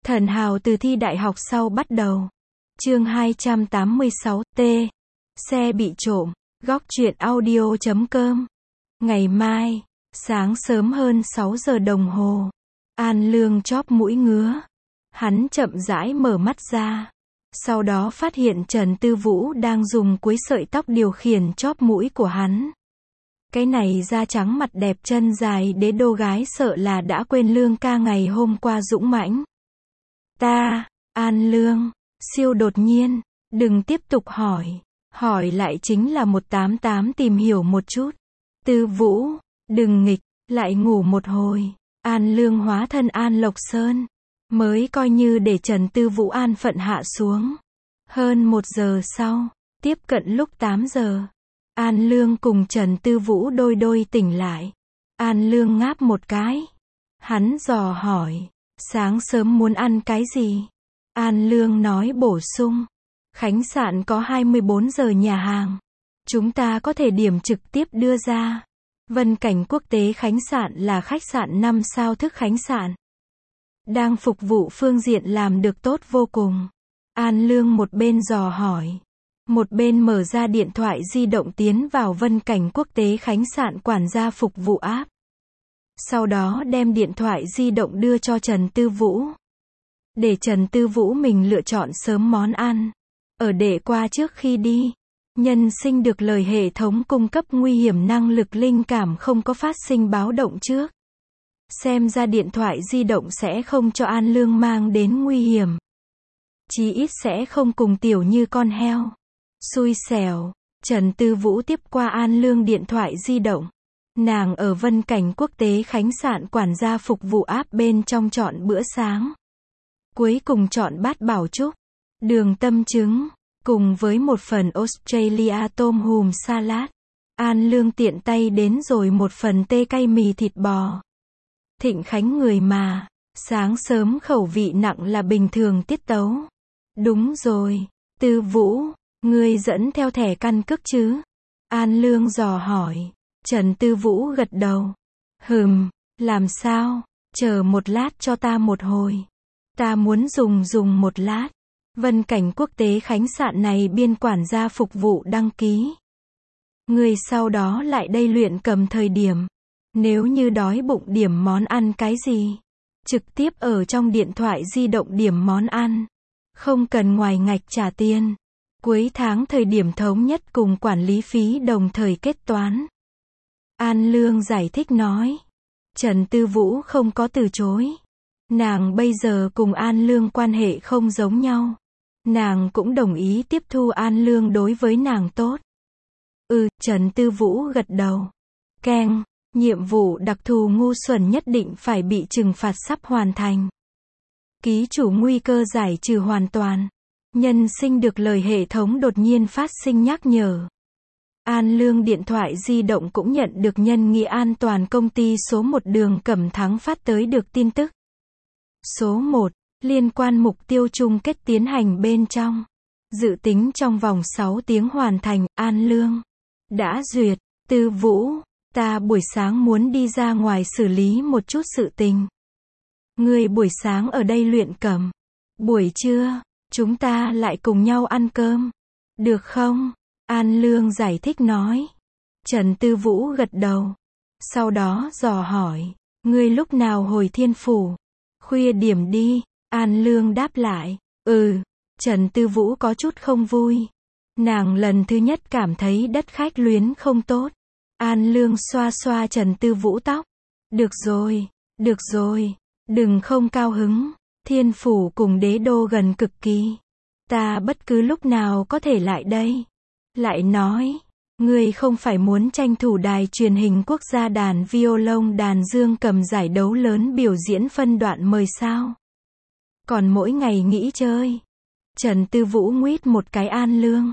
Thần hào từ thi đại học sau bắt đầu. Chương 286, T. Xe bị trộm. Góc truyện audio.com. Ngày mai, sáng sớm hơn 6 giờ đồng hồ, An Lương chóp mũi ngứa. Hắn chậm rãi mở mắt ra. Sau đó phát hiện Trần Tư Vũ đang dùng cuối sợi tóc điều khiển chóp mũi của hắn. Cái này da trắng mặt đẹp chân dài đế đô gái sợ là đã quên Lương ca ngày hôm qua dũng mãnh. An Lương, siêu đột nhiên, đừng tiếp tục hỏi lại chính là 188 tìm hiểu một chút. Tư Vũ, đừng nghịch, lại ngủ một hồi. An Lương hóa thân An Lộc Sơn, mới coi như để Trần Tư Vũ an phận hạ xuống. Hơn 1 giờ sau, tiếp cận lúc 8 giờ, An Lương cùng Trần Tư Vũ đôi tỉnh lại. An Lương ngáp một cái. Hắn dò hỏi, sáng sớm muốn ăn cái gì? An Lương nói bổ sung, khách sạn có 24 giờ nhà hàng. Chúng ta có thể điểm trực tiếp đưa ra. Vân Cảnh Quốc tế khách sạn là khách sạn 5 sao thức khách sạn. Đang phục vụ phương diện làm được tốt vô cùng. An Lương một bên dò hỏi, một bên mở ra điện thoại di động tiến vào Vân Cảnh Quốc tế khách sạn quản gia phục vụ app. Sau đó đem điện thoại di động đưa cho Trần Tư Vũ. Để Trần Tư Vũ mình lựa chọn sớm món ăn. Ở để qua trước khi đi. Nhân sinh được lời hệ thống cung cấp nguy hiểm năng lực linh cảm không có phát sinh báo động trước. Xem ra điện thoại di động sẽ không cho An Lương mang đến nguy hiểm. Chí ít sẽ không cùng tiểu như con heo. Xui xẻo, Trần Tư Vũ tiếp qua An Lương điện thoại di động. Nàng ở Vân Cảnh Quốc tế khách sạn quản gia phục vụ app bên trong chọn bữa sáng. Cuối cùng chọn bát bảo trúc, đường tâm trứng, cùng với một phần Australia tôm hùm salad. An Lương tiện tay đến rồi một phần tê cay mì thịt bò. Thịnh Khánh người mà, sáng sớm khẩu vị nặng là bình thường tiết tấu. Đúng rồi, Tư Vũ, ngươi dẫn theo thẻ căn cước chứ? An Lương dò hỏi. Trần Tư Vũ gật đầu. Làm sao? Chờ một lát cho ta một hồi. Ta muốn dùng một lát. Vân Cảnh Quốc tế khách sạn này biên quản gia phục vụ đăng ký. Người sau đó lại đây luyện cầm thời điểm. Nếu như đói bụng điểm món ăn cái gì? Trực tiếp ở trong điện thoại di động điểm món ăn. Không cần ngoài ngạch trả tiền. Cuối tháng thời điểm thống nhất cùng quản lý phí đồng thời kết toán. An Lương giải thích nói. Trần Tư Vũ không có từ chối. Nàng bây giờ cùng An Lương quan hệ không giống nhau. Nàng cũng đồng ý tiếp thu An Lương đối với nàng tốt. Trần Tư Vũ gật đầu. Keng, nhiệm vụ đặc thù ngu xuẩn nhất định phải bị trừng phạt sắp hoàn thành. Ký chủ nguy cơ giải trừ hoàn toàn. Nhân sinh được lời hệ thống đột nhiên phát sinh nhắc nhở. An Lương điện thoại di động cũng nhận được nhân nghĩa an toàn công ty số 1 đường Cẩm Thắng phát tới được tin tức. Số 1, liên quan mục tiêu chung kết tiến hành bên trong. Dự tính trong vòng 6 tiếng hoàn thành, An Lương đã duyệt. Tư Vũ, ta buổi sáng muốn đi ra ngoài xử lý một chút sự tình. Ngươi buổi sáng ở đây luyện cầm. Buổi trưa, chúng ta lại cùng nhau ăn cơm. Được không? An Lương giải thích nói. Trần Tư Vũ gật đầu. Sau đó dò hỏi, ngươi lúc nào hồi Thiên Phủ? Khuya điểm đi. An Lương đáp lại. Trần Tư Vũ có chút không vui. Nàng lần thứ nhất cảm thấy đất khách luyến không tốt. An Lương xoa xoa Trần Tư Vũ tóc. Được rồi, đừng không cao hứng. Thiên Phủ cùng đế đô gần cực kỳ. Ta bất cứ lúc nào có thể lại đây. Lại nói, ngươi không phải muốn tranh thủ đài truyền hình quốc gia đàn violon đàn dương cầm giải đấu lớn biểu diễn phân đoạn mời sao? Còn mỗi ngày nghỉ chơi. Trần Tư Vũ nguyết một cái An Lương.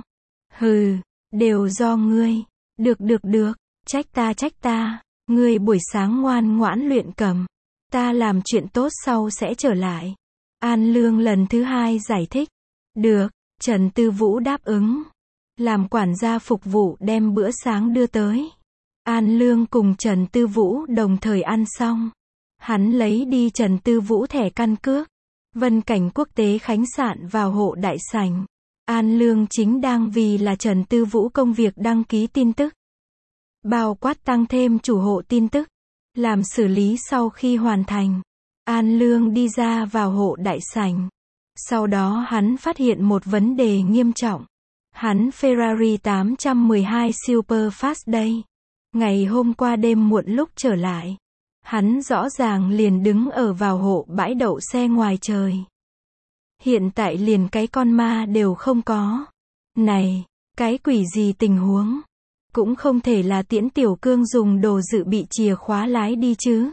Đều do ngươi. Được, trách ta. Ngươi buổi sáng ngoan ngoãn luyện cầm. Ta làm chuyện tốt sau sẽ trở lại. An Lương lần thứ 2 giải thích. Được, Trần Tư Vũ đáp ứng. Làm quản gia phục vụ đem bữa sáng đưa tới. An Lương cùng Trần Tư Vũ đồng thời ăn xong. Hắn lấy đi Trần Tư Vũ thẻ căn cước. Vân Cảnh Quốc tế khách sạn vào hộ đại sảnh. An Lương chính đang vì là Trần Tư Vũ công việc đăng ký tin tức. Bao quát tăng thêm chủ hộ tin tức. Làm xử lý sau khi hoàn thành. An Lương đi ra vào hộ đại sảnh. Sau đó hắn phát hiện một vấn đề nghiêm trọng. Hắn Ferrari 812 Superfast đây. Ngày hôm qua đêm muộn lúc trở lại. Hắn rõ ràng liền đứng ở vào hộ bãi đậu xe ngoài trời. Hiện tại liền cái con ma đều không có. Này, cái quỷ gì tình huống? Cũng không thể là Tiễn Tiểu Cương dùng đồ dự bị chìa khóa lái đi chứ.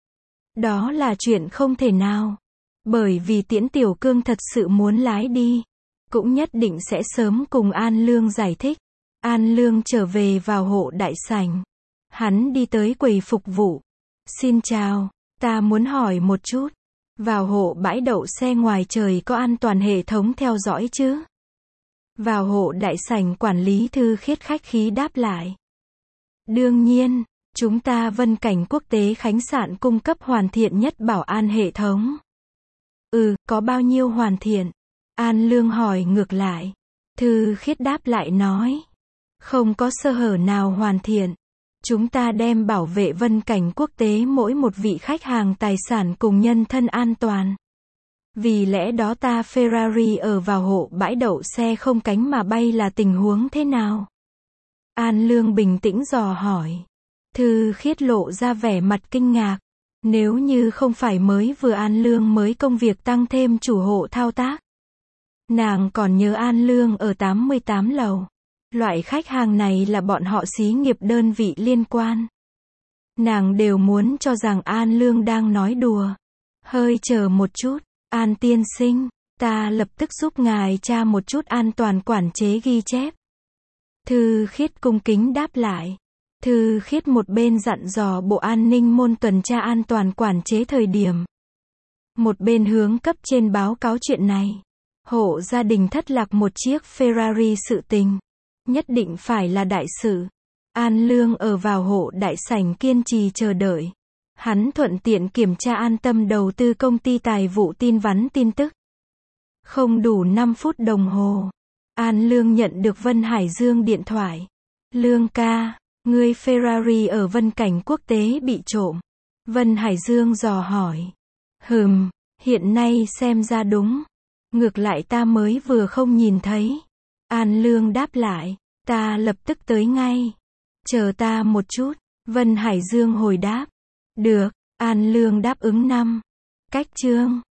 Đó là chuyện không thể nào. Bởi vì Tiễn Tiểu Cương thật sự muốn lái đi. Cũng nhất định sẽ sớm cùng An Lương giải thích. An Lương trở về vào hộ đại sảnh. Hắn đi tới quầy phục vụ. Xin chào, ta muốn hỏi một chút. Vào hộ bãi đậu xe ngoài trời có an toàn hệ thống theo dõi chứ? Vào hộ đại sảnh quản lý Thư Khiết khách khí đáp lại. Đương nhiên, chúng ta Vân Cảnh Quốc tế khách sạn cung cấp hoàn thiện nhất bảo an hệ thống. Có bao nhiêu hoàn thiện? An Lương hỏi ngược lại. Thư Khiết đáp lại nói. Không có sơ hở nào hoàn thiện. Chúng ta đem bảo vệ Vân Cảnh Quốc tế mỗi một vị khách hàng tài sản cùng nhân thân an toàn. Vì lẽ đó ta Ferrari ở vào hộ bãi đậu xe không cánh mà bay là tình huống thế nào? An Lương bình tĩnh dò hỏi. Thư Khiết lộ ra vẻ mặt kinh ngạc. Nếu như không phải mới vừa An Lương mới công việc tăng thêm chủ hộ thao tác. Nàng còn nhớ An Lương ở 88 lầu. Loại khách hàng này là bọn họ xí nghiệp đơn vị liên quan. Nàng đều muốn cho rằng An Lương đang nói đùa. Hơi chờ một chút, An tiên sinh, ta lập tức giúp ngài tra một chút an toàn quản chế ghi chép. Thư Khiết cung kính đáp lại. Thư Khiết một bên dặn dò bộ an ninh môn tuần tra an toàn quản chế thời điểm. Một bên hướng cấp trên báo cáo chuyện này. Hộ gia đình thất lạc một chiếc Ferrari sự tình. Nhất định phải là đại sự. An Lương ở vào hộ đại sảnh kiên trì chờ đợi. Hắn thuận tiện kiểm tra An Tâm đầu tư công ty tài vụ tin vắn tin tức. Không đủ 5 phút đồng hồ. An Lương nhận được Vân Hải Dương điện thoại. Lương ca, ngươi Ferrari ở Vân Cảnh Quốc tế bị trộm. Vân Hải Dương dò hỏi. Hiện nay xem ra đúng. Ngược lại ta mới vừa không nhìn thấy. An Lương đáp lại. Ta lập tức tới ngay. Chờ ta một chút. Vân Hải Dương hồi đáp. Được. An Lương đáp ứng 5. Cách chương.